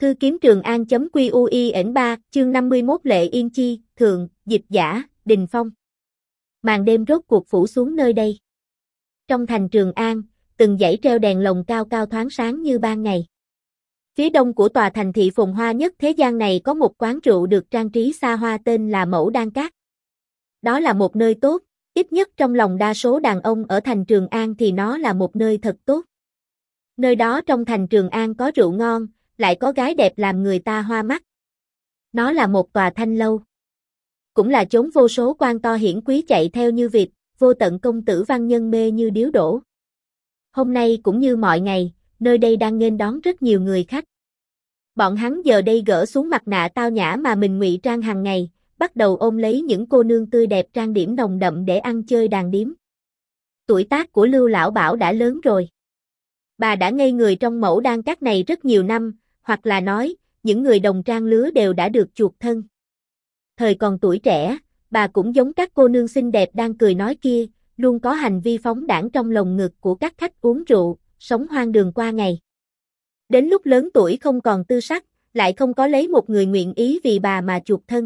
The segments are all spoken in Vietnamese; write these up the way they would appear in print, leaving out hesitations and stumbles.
Thư kiếm Trường An.quy.ui.3, chương 51 Lệ Yên Chi, Thượng, dịch giả, Đình Phong. Màn đêm rốt cuộc phủ xuống nơi đây. Trong thành Trường An, từng dãy treo đèn lồng cao cao thoáng sáng như ban ngày. Phía đông của tòa thành thị phồn hoa nhất thế gian này có một quán rượu được trang trí xa hoa tên là Mẫu Đan Các. Đó là một nơi tốt, ít nhất trong lòng đa số đàn ông ở thành Trường An thì nó là một nơi thật tốt. Nơi đó trong thành Trường An có rượu ngon, lại có gái đẹp làm người ta hoa mắt. Nó là một tòa thanh lâu. Cũng là chốn vô số quan to hiển quý chạy theo như vịt, vô tận công tử văn nhân mê như điếu đổ. Hôm nay cũng như mọi ngày, nơi đây đang nghênh đón rất nhiều người khách. Bọn hắn giờ đây gỡ xuống mặt nạ tao nhã mà mình ngụy trang hàng ngày, bắt đầu ôm lấy những cô nương tươi đẹp trang điểm nồng đậm để ăn chơi đàn điếm. Tuổi tác của Lưu lão bảo đã lớn rồi. Bà đã ngây người trong Mẫu Đan Các này rất nhiều năm, hoặc là nói, những người đồng trang lứa đều đã được chuộc thân. Thời còn tuổi trẻ, bà cũng giống các cô nương xinh đẹp đang cười nói kia, luôn có hành vi phóng đãng trong lồng ngực của các khách uống rượu, sống hoang đường qua ngày. Đến lúc lớn tuổi không còn tư sắc, lại không có lấy một người nguyện ý vì bà mà chuộc thân.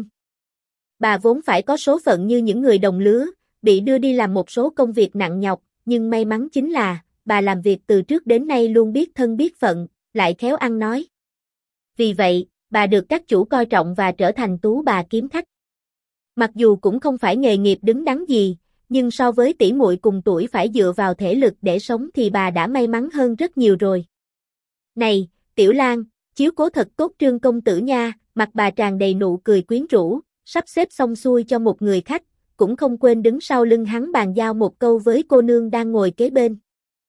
Bà vốn phải có số phận như những người đồng lứa, bị đưa đi làm một số công việc nặng nhọc, nhưng may mắn chính là, bà làm việc từ trước đến nay luôn biết thân biết phận, lại khéo ăn nói. Vì vậy, bà được các chủ coi trọng và trở thành tú bà kiếm khách. Mặc dù cũng không phải nghề nghiệp đứng đắn gì, nhưng so với tỷ muội cùng tuổi phải dựa vào thể lực để sống thì bà đã may mắn hơn rất nhiều rồi. Này, Tiểu Lan, chiếu cố thật tốt Trương công tử nha, mặt bà tràn đầy nụ cười quyến rũ, sắp xếp xong xuôi cho một người khách, cũng không quên đứng sau lưng hắn bàn giao một câu với cô nương đang ngồi kế bên.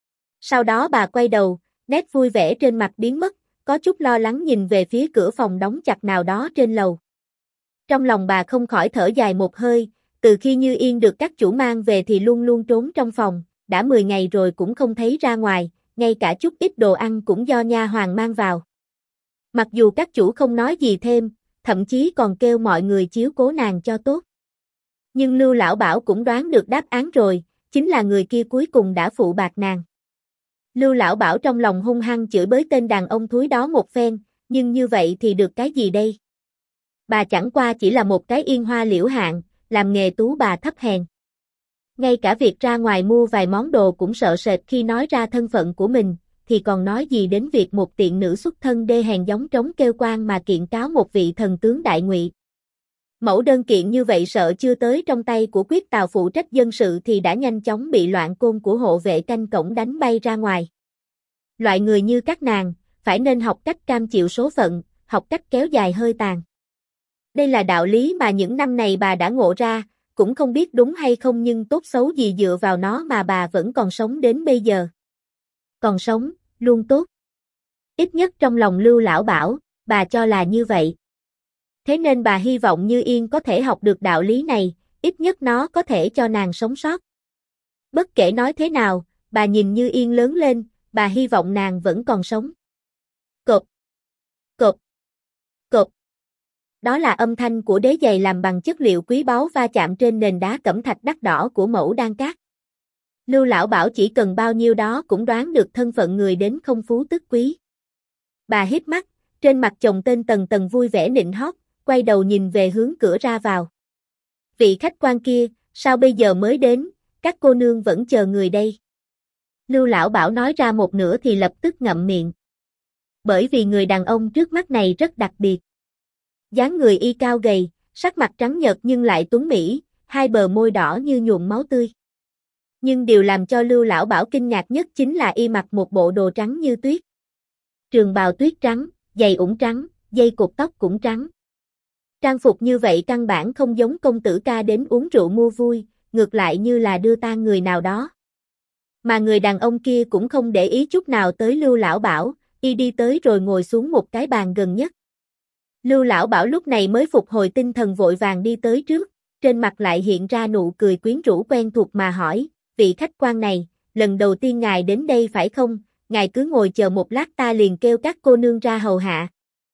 Sau đó bà quay đầu, nét vui vẻ trên mặt biến mất, có chút lo lắng nhìn về phía cửa phòng đóng chặt nào đó trên lầu. Trong lòng bà không khỏi thở dài một hơi, từ khi Như Yên được các chủ mang về thì luôn luôn trốn trong phòng, đã 10 ngày rồi cũng không thấy ra ngoài, ngay cả chút ít đồ ăn cũng do nha hoàn mang vào. Mặc dù các chủ không nói gì thêm, thậm chí còn kêu mọi người chiếu cố nàng cho tốt. Nhưng Lưu lão bảo cũng đoán được đáp án rồi, chính là người kia cuối cùng đã phụ bạc nàng. Lưu lão bảo trong lòng hung hăng chửi bới tên đàn ông thúi đó một phen, nhưng như vậy thì được cái gì đây? Bà chẳng qua chỉ là một cái yên hoa liễu hạn, làm nghề tú bà thấp hèn. Ngay cả việc ra ngoài mua vài món đồ cũng sợ sệt khi nói ra thân phận của mình, thì còn nói gì đến việc một tiện nữ xuất thân đê hèn giống trống kêu quan mà kiện cáo một vị thần tướng đại ngụy. Mẫu đơn kiện như vậy sợ chưa tới trong tay của Quyết Tào phụ trách dân sự thì đã nhanh chóng bị loạn côn của hộ vệ canh cổng đánh bay ra ngoài. Loại người như các nàng, phải nên học cách cam chịu số phận, học cách kéo dài hơi tàn. Đây là đạo lý mà những năm này bà đã ngộ ra, cũng không biết đúng hay không nhưng tốt xấu gì dựa vào nó mà bà vẫn còn sống đến bây giờ. Còn sống, luôn tốt. Ít nhất trong lòng Lưu lão bảo, bà cho là như vậy. Thế nên bà hy vọng Như Yên có thể học được đạo lý này, ít nhất nó có thể cho nàng sống sót. Bất kể nói thế nào, bà nhìn Như Yên lớn lên, bà hy vọng nàng vẫn còn sống. Cộp, cộp, cộp. Đó là âm thanh của đế giày làm bằng chất liệu quý báu va chạm trên nền đá cẩm thạch đắt đỏ của Mẫu Đan Các. Lưu lão bảo chỉ cần bao nhiêu đó cũng đoán được thân phận người đến không phú tức quý. Bà híp mắt, trên mặt chồng tên tần tần vui vẻ nịnh hót, quay đầu nhìn về hướng cửa ra vào. Vị khách quan kia, sao bây giờ mới đến, các cô nương vẫn chờ người đây. Lưu lão bảo nói ra một nửa thì lập tức ngậm miệng. Bởi vì người đàn ông trước mắt này rất đặc biệt. Dáng người y cao gầy, sắc mặt trắng nhợt nhưng lại tuấn mỹ, hai bờ môi đỏ như nhuộm máu tươi. Nhưng điều làm cho Lưu lão bảo kinh ngạc nhất chính là y mặc một bộ đồ trắng như tuyết. Trường bào tuyết trắng, giày ủng trắng, dây cột tóc cũng trắng. Trang phục như vậy căn bản không giống công tử ca đến uống rượu mua vui, ngược lại như là đưa tang người nào đó. Mà người đàn ông kia cũng không để ý chút nào tới Lưu lão bảo, y đi tới rồi ngồi xuống một cái bàn gần nhất. Lưu lão bảo lúc này mới phục hồi tinh thần vội vàng đi tới trước, trên mặt lại hiện ra nụ cười quyến rũ quen thuộc mà hỏi, vị khách quan này, lần đầu tiên ngài đến đây phải không, ngài cứ ngồi chờ một lát ta liền kêu các cô nương ra hầu hạ.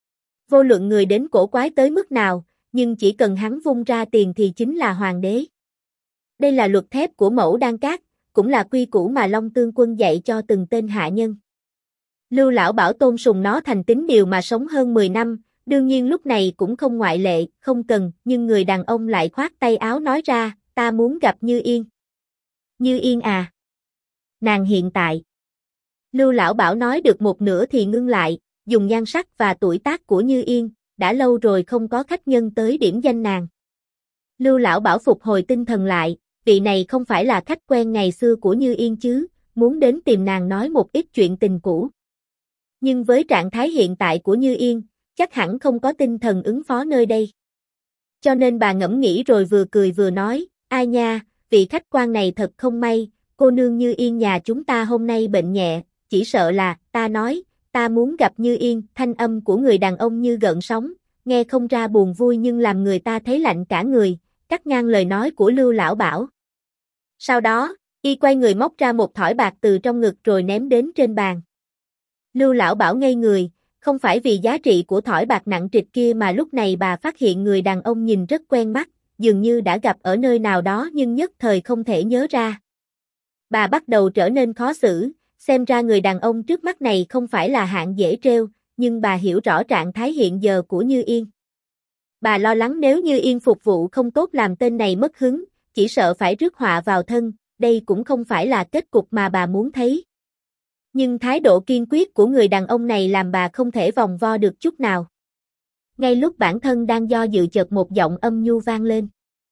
Vô luận người đến cổ quái tới mức nào, nhưng chỉ cần hắn vung ra tiền thì chính là hoàng đế. Đây là luật thép của Mẫu Đan Các, cũng là quy củ mà Long Tương Quân dạy cho từng tên hạ nhân. Lưu lão bảo tôn sùng nó thành tín điều mà sống hơn 10 năm, đương nhiên lúc này cũng không ngoại lệ, không cần, nhưng người đàn ông lại khoát tay áo nói ra, ta muốn gặp Như Yên. Như Yên à? Nàng hiện tại. Lưu lão bảo nói được một nửa thì ngưng lại, dùng nhan sắc và tuổi tác của Như Yên, đã lâu rồi không có khách nhân tới điểm danh nàng. Lưu lão bảo phục hồi tinh thần lại, vị này không phải là khách quen ngày xưa của Như Yên chứ, muốn đến tìm nàng nói một ít chuyện tình cũ. Nhưng với trạng thái hiện tại của Như Yên, chắc hẳn không có tinh thần ứng phó nơi đây. Cho nên bà ngẫm nghĩ rồi vừa cười vừa nói, ai nha, vị khách quan này thật không may, cô nương Như Yên nhà chúng ta hôm nay bệnh nhẹ, chỉ sợ là, ta nói, ta muốn gặp Như Yên, thanh âm của người đàn ông như gợn sóng, nghe không ra buồn vui nhưng làm người ta thấy lạnh cả người, cắt ngang lời nói của Lưu lão bảo. Sau đó, y quay người móc ra một thỏi bạc từ trong ngực rồi ném đến trên bàn. Lưu lão bảo ngây người, không phải vì giá trị của thỏi bạc nặng trịch kia mà lúc này bà phát hiện người đàn ông nhìn rất quen mắt, dường như đã gặp ở nơi nào đó nhưng nhất thời không thể nhớ ra. Bà bắt đầu trở nên khó xử, xem ra người đàn ông trước mắt này không phải là hạng dễ trêu, nhưng bà hiểu rõ trạng thái hiện giờ của Như Yên. Bà lo lắng nếu Như Yên phục vụ không tốt làm tên này mất hứng, chỉ sợ phải rước họa vào thân, đây cũng không phải là kết cục mà bà muốn thấy. Nhưng thái độ kiên quyết của người đàn ông này làm bà không thể vòng vo được chút nào. Ngay lúc bản thân đang do dự chợt một giọng âm nhu vang lên.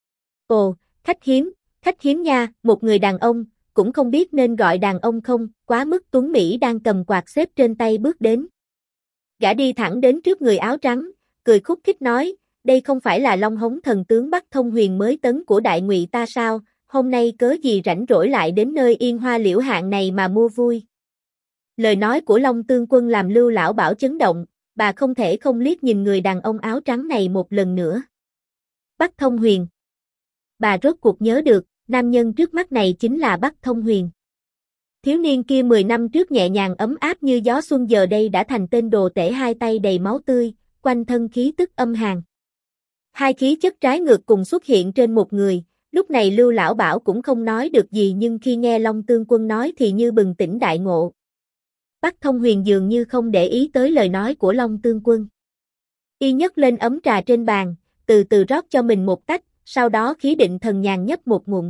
Ồ, khách hiếm nha, một người đàn ông, cũng không biết nên gọi đàn ông không, quá mức tuấn Mỹ đang cầm quạt xếp trên tay bước đến. Gã đi thẳng đến trước người áo trắng, cười khúc khích nói, đây không phải là Long Hống thần tướng Bắc Thông Huyền mới tấn của Đại Ngụy ta sao, hôm nay cớ gì rảnh rỗi lại đến nơi yên hoa liễu hạng này mà mua vui. Lời nói của Long Tương Quân làm Lưu lão bảo chấn động, bà không thể không liếc nhìn người đàn ông áo trắng này một lần nữa. Bắc Thông Huyền. Bà rốt cuộc nhớ được, nam nhân trước mắt này chính là Bắc Thông Huyền. Thiếu niên kia 10 năm trước nhẹ nhàng ấm áp như gió xuân giờ đây đã thành tên đồ tể hai tay đầy máu tươi, quanh thân khí tức âm hàn. Hai khí chất trái ngược cùng xuất hiện trên một người, lúc này Lưu lão bảo cũng không nói được gì nhưng khi nghe Long Tương Quân nói thì như bừng tỉnh đại ngộ. Bắc Thông Huyền dường như không để ý tới lời nói của Long Tương Quân. Y nhấc lên ấm trà trên bàn, từ từ rót cho mình một tách, sau đó khí định thần nhàn nhấp một ngụm.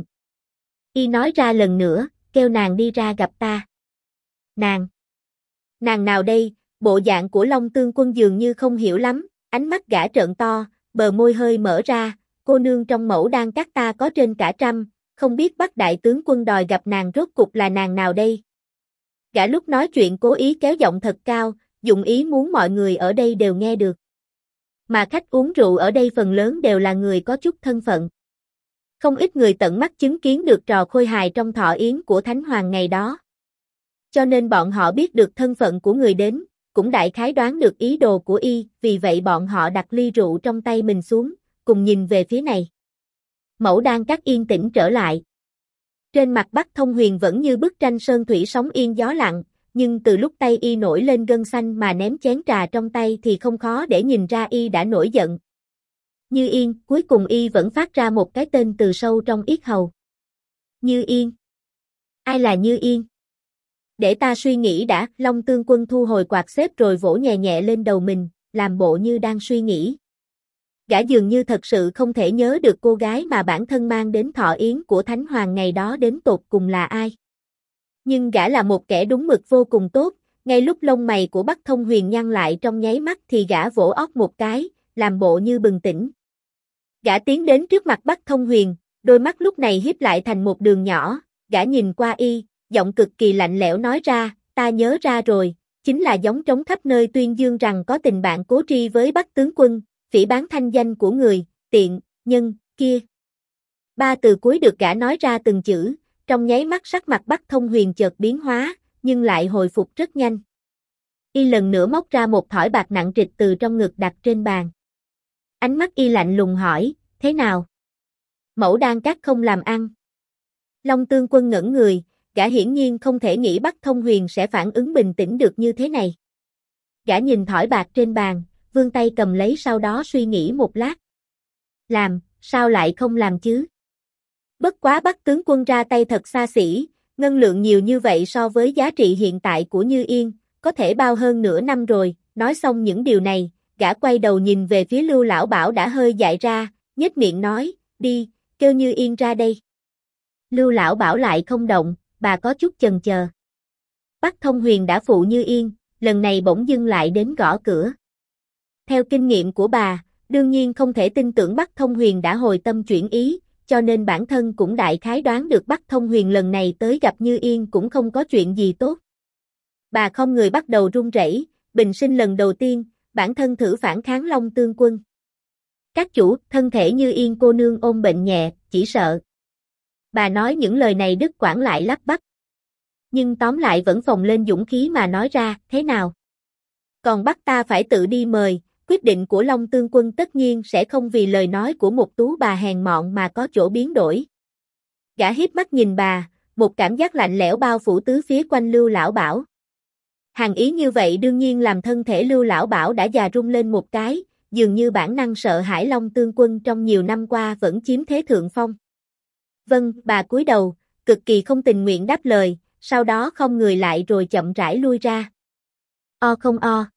Y nói ra lần nữa, kêu nàng đi ra gặp ta. Nàng? Nàng nào đây? Bộ dạng của Long Tương Quân dường như không hiểu lắm, ánh mắt gã trợn to, bờ môi hơi mở ra, cô nương trong mẫu đan các ta có trên cả trăm, không biết Bắc đại tướng quân đòi gặp nàng rốt cục là nàng nào đây? Gã lúc nói chuyện cố ý kéo giọng thật cao, dụng ý muốn mọi người ở đây đều nghe được. Mà khách uống rượu ở đây phần lớn đều là người có chút thân phận. Không ít người tận mắt chứng kiến được trò khôi hài trong thọ yến của Thánh Hoàng ngày đó. Cho nên bọn họ biết được thân phận của người đến, cũng đại khái đoán được ý đồ của y, vì vậy bọn họ đặt ly rượu trong tay mình xuống, cùng nhìn về phía này. Mẫu đan các yên tĩnh trở lại. Trên mặt Bắc Thông Huyền vẫn như bức tranh sơn thủy sóng yên gió lặng, nhưng từ lúc tay y nổi lên gân xanh mà ném chén trà trong tay thì không khó để nhìn ra y đã nổi giận. Như Yên, cuối cùng y vẫn phát ra một cái tên từ sâu trong yết hầu. Như Yên. Ai là Như Yên? Để ta suy nghĩ đã, Long Tương Quân thu hồi quạt xếp rồi vỗ nhẹ nhẹ lên đầu mình, làm bộ như đang suy nghĩ. Gã dường như thật sự không thể nhớ được cô gái mà bản thân mang đến thọ yến của Thánh Hoàng ngày đó đến tột cùng là ai. Nhưng gã là một kẻ đúng mực vô cùng tốt, ngay lúc lông mày của Bắc Thông Huyền nhăn lại trong nháy mắt thì gã vỗ óc một cái, làm bộ như bừng tỉnh. Gã tiến đến trước mặt Bắc Thông Huyền, đôi mắt lúc này híp lại thành một đường nhỏ, gã nhìn qua y, giọng cực kỳ lạnh lẽo nói ra, ta nhớ ra rồi, chính là giống trống khắp nơi tuyên dương rằng có tình bạn cố tri với Bắc tướng quân, phỉ báng thanh danh của người, tiện, nhân, kia. Ba từ cuối được gã nói ra từng chữ, trong nháy mắt sắc mặt Bắc Thông Huyền chợt biến hóa, nhưng lại hồi phục rất nhanh. Y lần nữa móc ra một thỏi bạc nặng trịch từ trong ngực đặt trên bàn. Ánh mắt y lạnh lùng hỏi, thế nào? Mẫu đan các không làm ăn. Long Tương Quân ngẩn người, gã hiển nhiên không thể nghĩ Bắc Thông Huyền sẽ phản ứng bình tĩnh được như thế này. Gã nhìn thỏi bạc trên bàn, vươn tay cầm lấy sau đó suy nghĩ một lát. Làm, sao lại không làm chứ? Bất quá Bắc tướng quân ra tay thật xa xỉ, ngân lượng nhiều như vậy so với giá trị hiện tại của Như Yên, có thể bao hơn nửa năm rồi, nói xong những điều này, gã quay đầu nhìn về phía Lưu Lão Bảo đã hơi dại ra, nhếch miệng nói, đi, kêu Như Yên ra đây. Lưu Lão Bảo lại không động, bà có chút chần chờ. Bắc Thông Huyền đã phụ Như Yên, lần này bỗng dưng lại đến gõ cửa. Theo kinh nghiệm của bà, đương nhiên không thể tin tưởng Bắc Thông Huyền đã hồi tâm chuyển ý, cho nên bản thân cũng đại khái đoán được Bắc Thông Huyền lần này tới gặp Như Yên cũng không có chuyện gì tốt. Bà không người bắt đầu run rẩy, bình sinh lần đầu tiên, bản thân thử phản kháng Long Tương Quân. Các chủ, thân thể Như Yên cô nương ôm bệnh nhẹ, chỉ sợ. Bà nói những lời này đứt quãng lại lắp bắp. Nhưng tóm lại vẫn phồng lên dũng khí mà nói ra, thế nào? Còn bắt ta phải tự đi mời, quyết định của Long Tương Quân tất nhiên sẽ không vì lời nói của một tú bà hèn mọn mà có chỗ biến đổi. Gã híp mắt nhìn bà, một cảm giác lạnh lẽo bao phủ tứ phía quanh Lưu Lão Bảo. Hàn ý như vậy đương nhiên làm thân thể Lưu Lão Bảo đã già rung lên một cái, dường như bản năng sợ hãi Long Tương Quân trong nhiều năm qua vẫn chiếm thế thượng phong. Vâng, bà cúi đầu, cực kỳ không tình nguyện đáp lời, sau đó không người lại rồi chậm rãi lui ra. O không o.